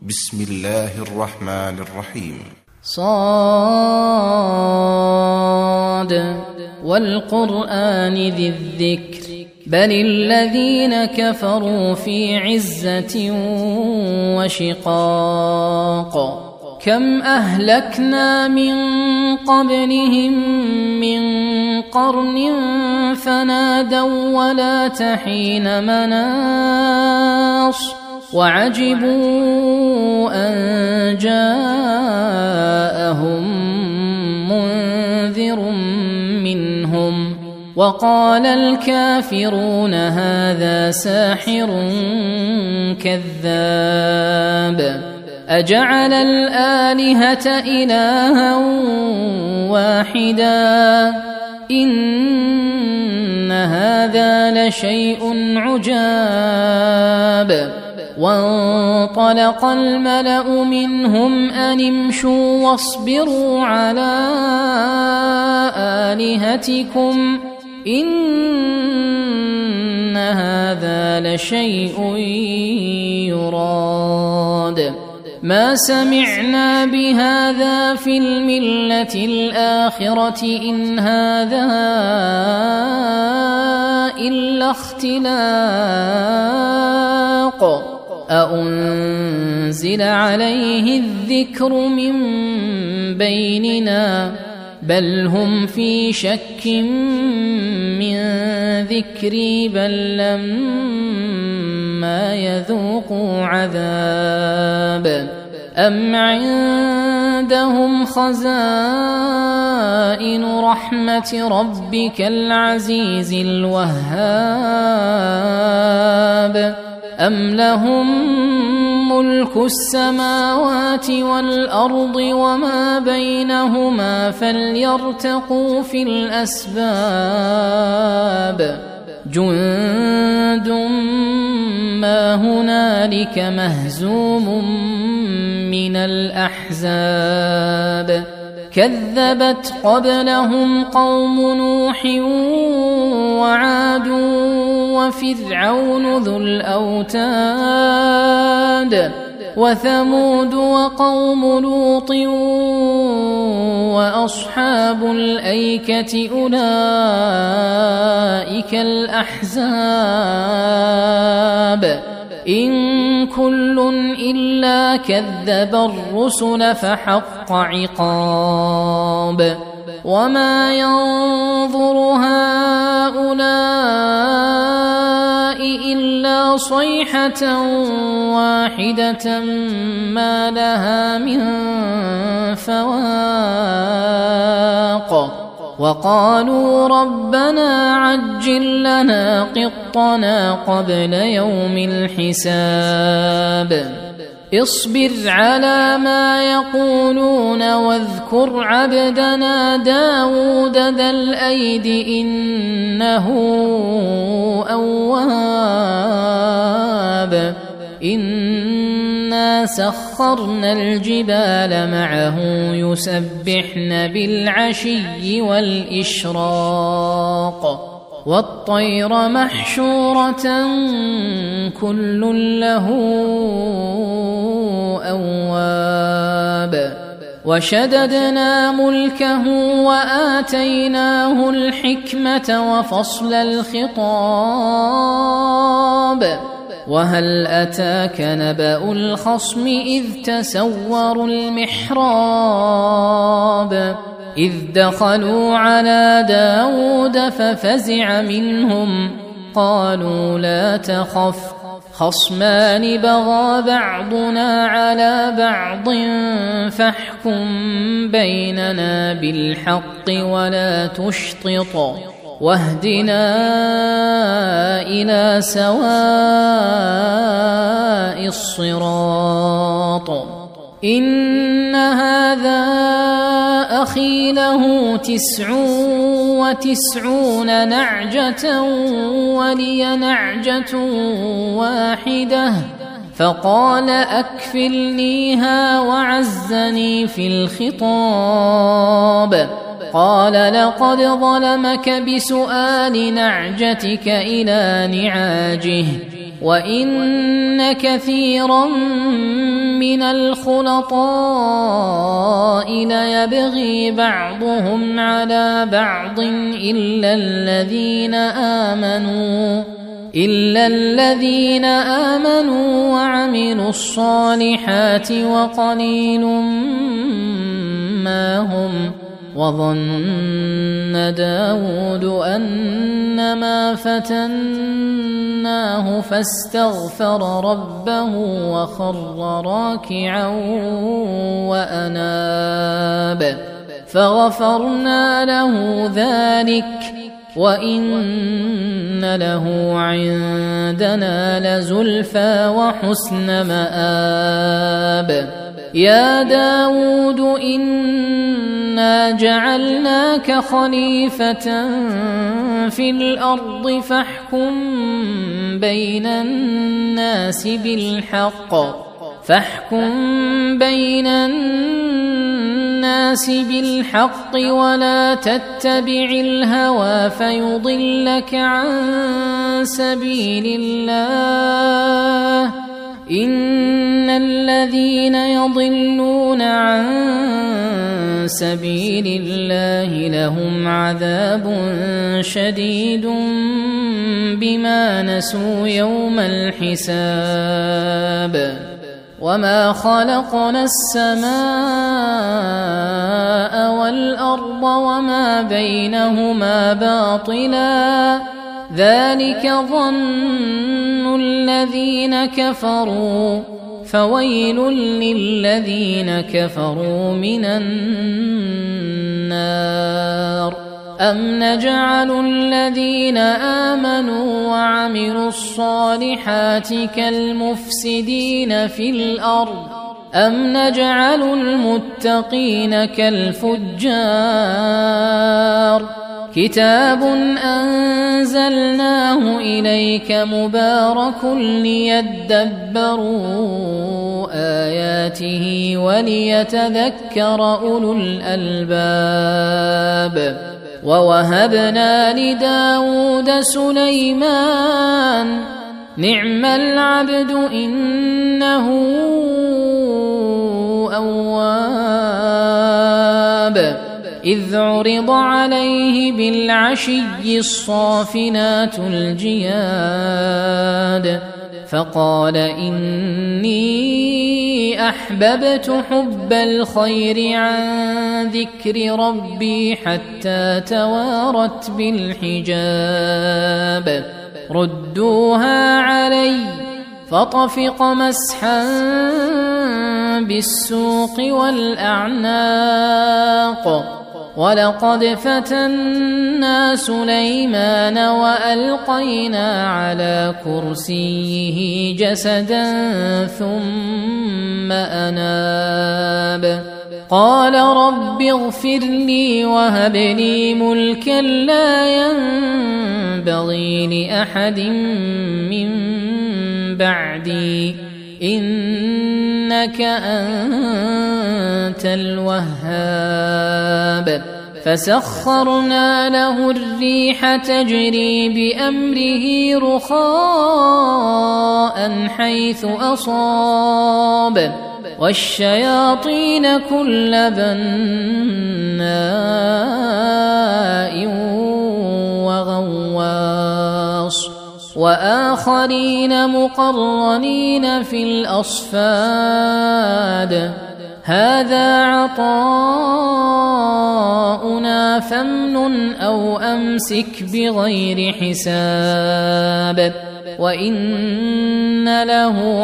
بسم الله الرحمن الرحيم. صاد والقرآن ذي الذكر بل الذين كفروا في عزة وشقاق كم أهلكنا من قبلهم من قرن فنادوا ولا تحين مناص وعجبوا أن جاءهم منذر منهم وقال الكافرون هذا ساحر كذاب أجعل الآلهة إلها واحدا إن هذا لشيء عجاب وانطلق الملأ منهم أن امشوا واصبروا على آلهتكم إن هذا لشيء يراد ما سمعنا بهذا في الملة الآخرة إن هذا إلا اختلاق أأنزل عليه الذكر من بيننا بل هم في شك من ذكري بل لما يذوقوا عذاب أم عندهم خزائن رحمة ربك العزيز الوهاب أم لهم ملك السماوات والأرض وما بينهما فليرتقوا في الأسباب جند ما هنالك مهزوم من الأحزاب كذبت قبلهم قوم نوح وعاد وفرعون ذو الأوتاد وثمود وقوم لوط وأصحاب الأيكة أولئك الأحزاب إن كل إلا كذب الرسل فحق عقاب وما ينظر هؤلاء إلا صيحة واحدة ما لها من فواق وقالوا ربنا عجل لنا قطنا قبل يوم الحساب اصبر على ما يقولون واذكر عبدنا داود ذا الأيد إنه أواب إنا سخرنا الجبال معه يسبحن بالعشي والإشراق والطير محشورة كل له أواب وشددنا ملكه وآتيناه الحكمة وفصل الخطاب وهل أتاك نبأ الخصم إذ تسوروا المحراب إذ دخلوا على داود ففزع منهم قالوا لا تخف خصمان بغى بعضنا على بعض فاحكم بيننا بالحق ولا تشطط واهدنا إلى سواء الصراط إن هذا أخي له 99 نعجة ولي نعجة واحدة فقال أكفلنيها وعزني في الخطاب قال لقد ظلمك بسؤال نعجتك إلى نعاجه وإن كثيرا من الخلطاء ليبغي بعضهم على بعض إلا الذين آمنوا وعملوا الصالحات وقليل ما هم. وظن داود أنما فتناه فاستغفر ربه وخر راكعا وأناب فغفرنا له ذلك وإن له عندنا لزلفى وحسن مآب. يا داود إنا جعلناك خليفة في الأرض فاحكم بين الناس بالحق ولا تتبع الهوى فيضلك عن سبيل الله. إن الذين يضلون عن سبيل الله لهم عذاب شديد بما نسوا يوم الحساب. وما خلقنا السماء والأرض وما بينهما باطلا ذلك ظن الذين كفروا فويل للذين كفروا من النار. أم نجعل الذين آمنوا وعملوا الصالحات كالمفسدين في الأرض أم نجعل المتقين كالفجار. كتاب أنزلناه إليك مبارك ليدبروا آياته وليتذكر أولو الألباب. ووهبنا لداود سليمان نعم العبد إنه أواب. إذ عرض عليه بالعشي الصافنات الجياد فقال إني أحببت حب الخير عن ذكر ربي حتى توارت بالحجاب. ردوها علي فطفق مسحا بالسوق والأعناق. ولقد فتنا سليمان وألقينا على كرسيه جسدا ثم أناب. قال رب اغفر لي وهب لي ملكا لا ينبغي لأحد من بعدي إنك أنت الوهاب. فسخرنا له الريح تجري بأمره رخاء حيث أصاب والشياطين كل بناء وغواص وآخرين مقرنين في الأصفاد. هذا عطاؤنا فامنن أو أمسك بغير حساب. وإن له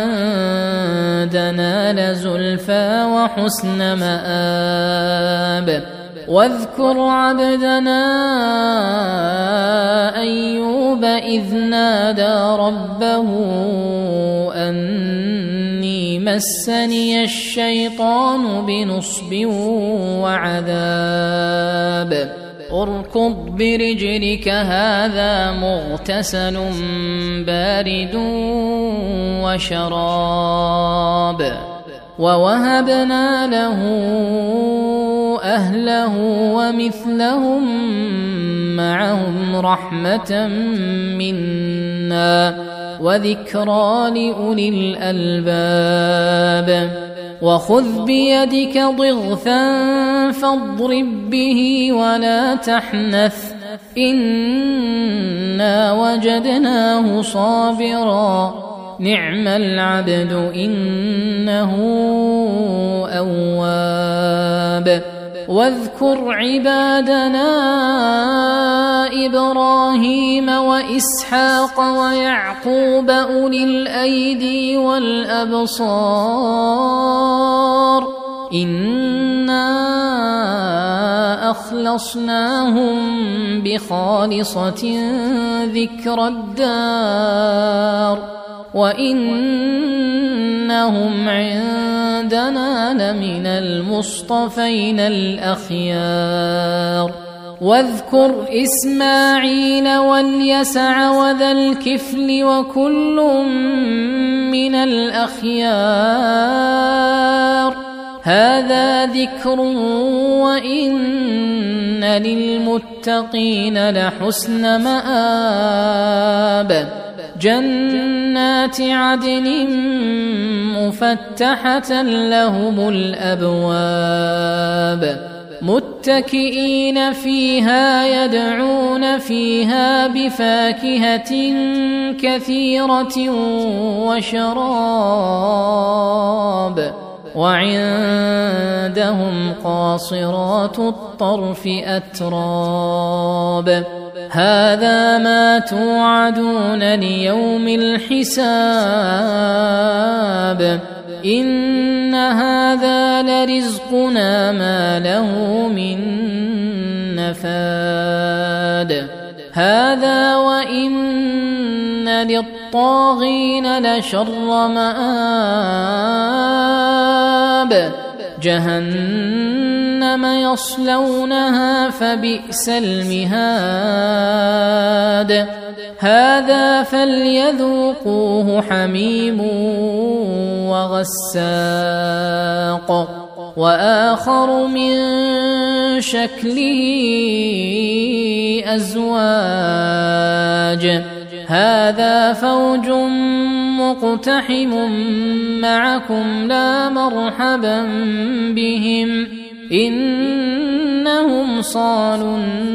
عندنا لزلفى وحسن مآب. واذكر عبدنا أيوب إذ نادى ربه أني مسني الشيطان بنصب وعذاب. اركض برجلك هذا مغتسل بارد وشراب. ووهبنا له أهله ومثلهم معهم رحمة منا وذكرى لأولي الألباب وخذ بيدك ضغثا فاضرب به ولا تحنث إنا وجدناه صابرا نعم العبد إنه أواب واذكر عبادنا إبراهيم وإسحاق ويعقوب أولي الأيدي والأبصار إنا أخلصناهم بخالصة ذكر الدار وإنهم عندنا لمن المصطفين الأخيار واذكر إسماعيل واليسع وذا الكفل وكل من الأخيار هذا ذكر وإن للمتقين لحسن مآب جنات عدن مفتحة لهم الأبواب متكئين فيها يدعون فيها بفاكهة كثيرة وشراب وعندهم قاصرات الطرف أتراب هذا ما توعدون ليوم الحساب إن هذا لرزقنا ما له من نفاد هذا وإن للطاغين لشر مآب جهنم يصلونها فبئس المهاد هذا فليذوقوه حميم وغساق وآخر من شكله أزواج هذا فوج مقتحم معكم لا مرحبا بهم إنهم صالوا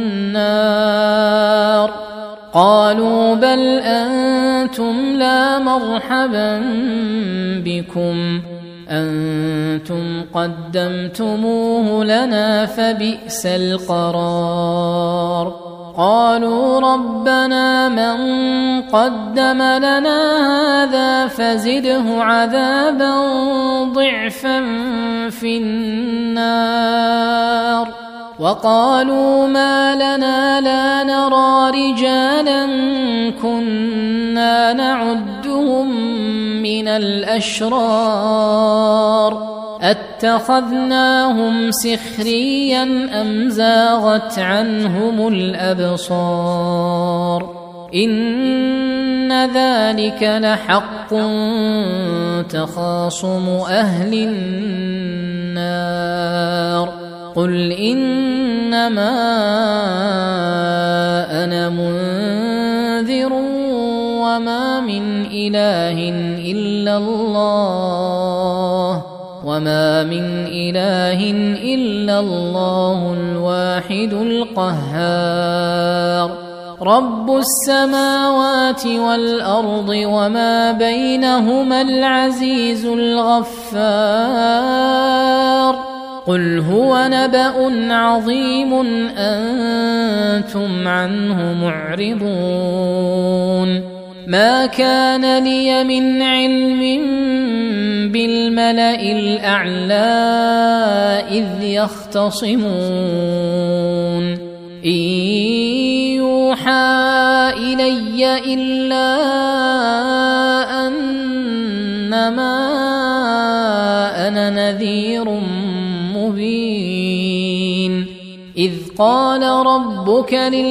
النار قالوا بل أنتم لا مرحبا بكم أنتم قدمتموه لنا فبئس القرار قالوا ربنا من قدم لنا هذا فزده عذابا ضعفا في النار وقالوا ما لنا لا نرى رجالا كنا نعدهم من الأشرار أتخذناهم سخريا أم زاغت عنهم الأبصار إن ذلك لحق تخاصم أهل النار قل إنما أنا منذر وما من إله إلا الله الواحد القهار رب السماوات والأرض وما بينهما العزيز الغفار قل هو نبأ عظيم أنتم عنه معرضون ما كان لي من علم بالملأ الأعلى إذ يختصمون إن يوحى إلي إلا أنما أنا نذير مبين إذ قال ربك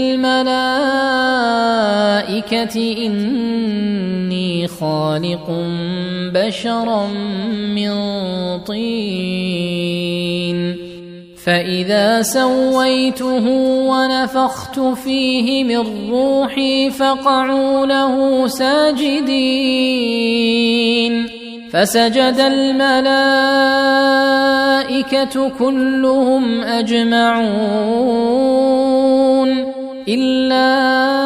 للملائكة إني خالق بشرا من طين فإذا سويته ونفخت فيه من روحي فقعوا له ساجدين فسجد الملائكة كلهم أجمعون إلا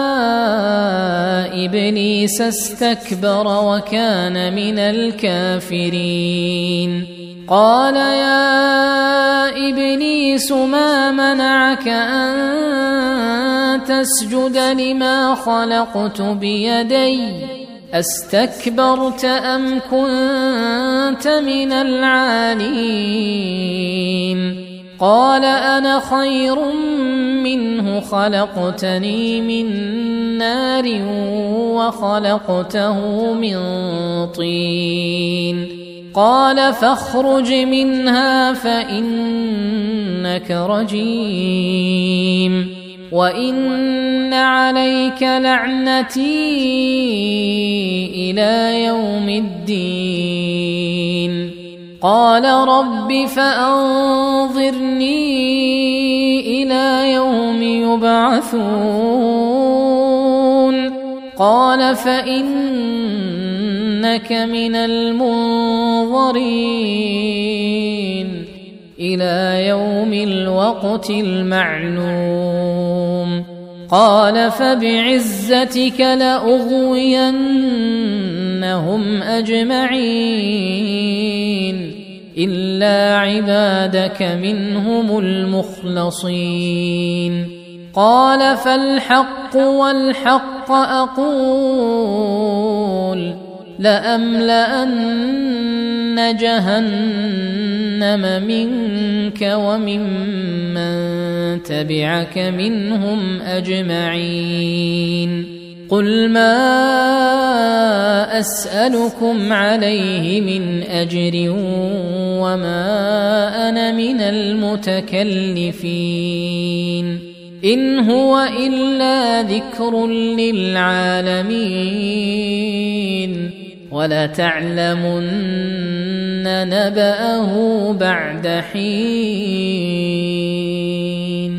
إبليس استكبر وكان من الكافرين قال يا إبليس ما منعك أن تسجد لما خلقت بيدي أستكبرت أم كنت من العالين قال أنا خير منه خلقتني من نار وخلقته من طين قال فاخرج منها فإنك رجيم وإن عليك لعنتي إلى يوم الدين قال رب فأنظرني إلى يوم يبعثون قال فإنك من المنظرين إلى يوم الوقت المعلوم قال فبعزتك لأغوينهم أجمعين إلا عبادك منهم المخلصين قال فالحق والحق أقول لأملأن جهنم منك وممن تبعك منهم أجمعين قل ما أسألكم عليه من أجر وما أنا من المتكلفين إن هو إلا ذكر للعالمين ولتعلمن نبأه بعد حين